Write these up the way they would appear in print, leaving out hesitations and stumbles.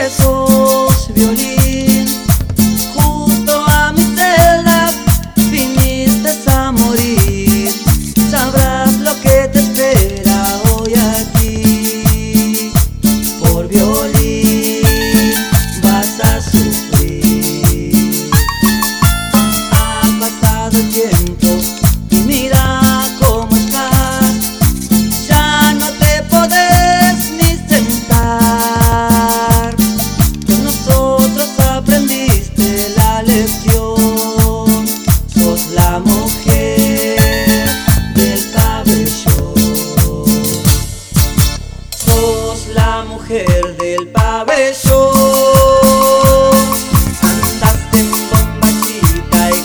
que sos violín. Justo a mi celda viniste a morir. Sabrás lo que te espera hoy aquí. Por violín vas a sufrir. Ha pasado el tiempo y mira cómo estás. Ya no te podés ni sentar. Con nosotros aprendiste la lección. Sos la mujer del pabellón. Sos la mujer del pabellón. Andaste en bomba chica y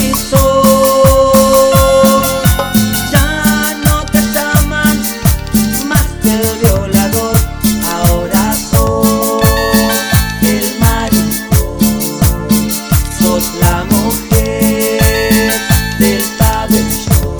camisón. Ya no te llaman más el violador. Ahora sos el maricón. Sos la mujer del pabellón.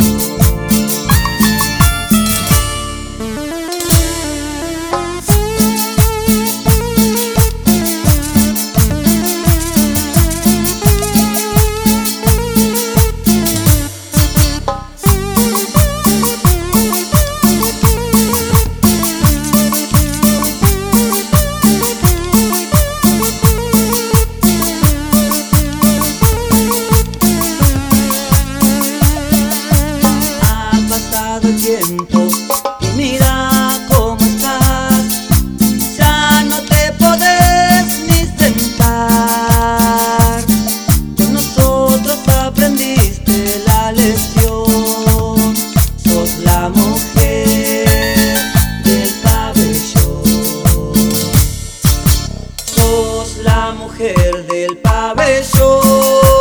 El tiempo y mira cómo estás. Ya no te podés ni sentar. Con nosotros aprendiste la lección. Sos la mujer del pabellón. Sos la mujer del pabellón.